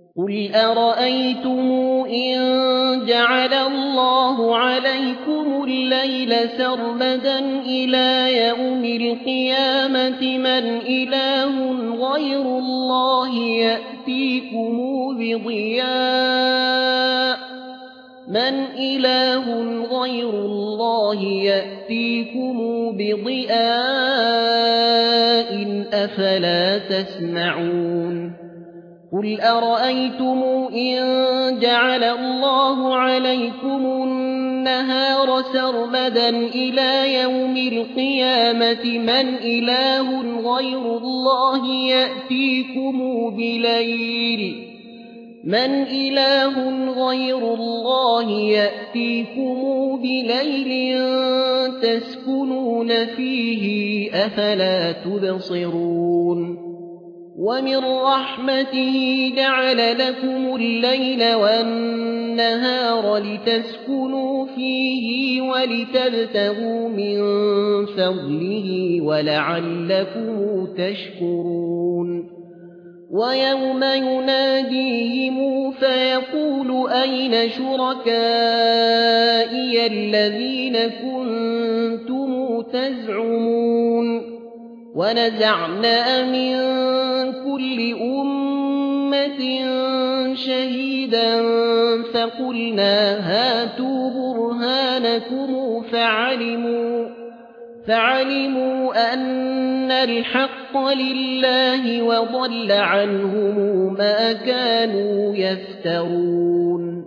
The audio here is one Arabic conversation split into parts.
قل أرأيتم إن جعل الله عليكم الليل سرمدا إلى يوم القيامة من إله غير الله يأتيكم بضياء أفلا تسمعون قل أرأيتم إن جعل الله عليكم النهار سرمدا إلى يوم القيامة من إله غير الله يأتيكم بليل تسكنون فيه أفلا تبصرون ومن رحمته جعل لكم الليل والنهار لتسكنوا فيه ولتبتغوا من فضله ولعلكم تشكرون ويوم يناديهم فيقول أين شركائي الذين كنتم تزعمون ونزعنا من كل أمة شهيدا فقلنا هاتوا برهانكم فعلموا أن الحق لله وضل عنهم ما كانوا يفترون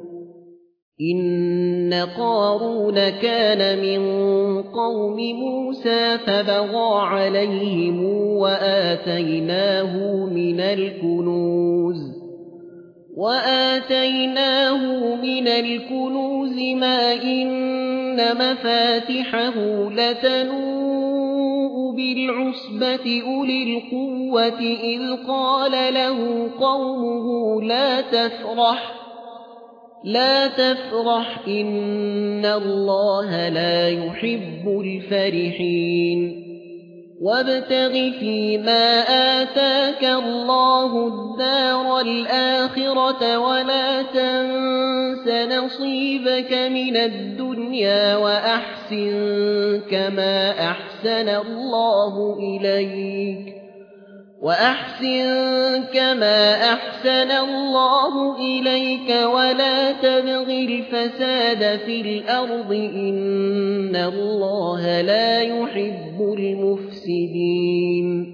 إن قارون كان من قوم موسى فبغى عليهم وآتيناه من الكنوز ما إن مفاتحه لتنوء بالعصبة أولي القوة إذ قال له قومه لا تفرح إن الله لا يحب الفرحين وابتغ فيما آتاك الله الدار الآخرة ولا تنس نصيبك من الدنيا وأحسن كما أحسن الله إليك ولا تبغ الفساد في الأرض إن الله لا يحب المفسدين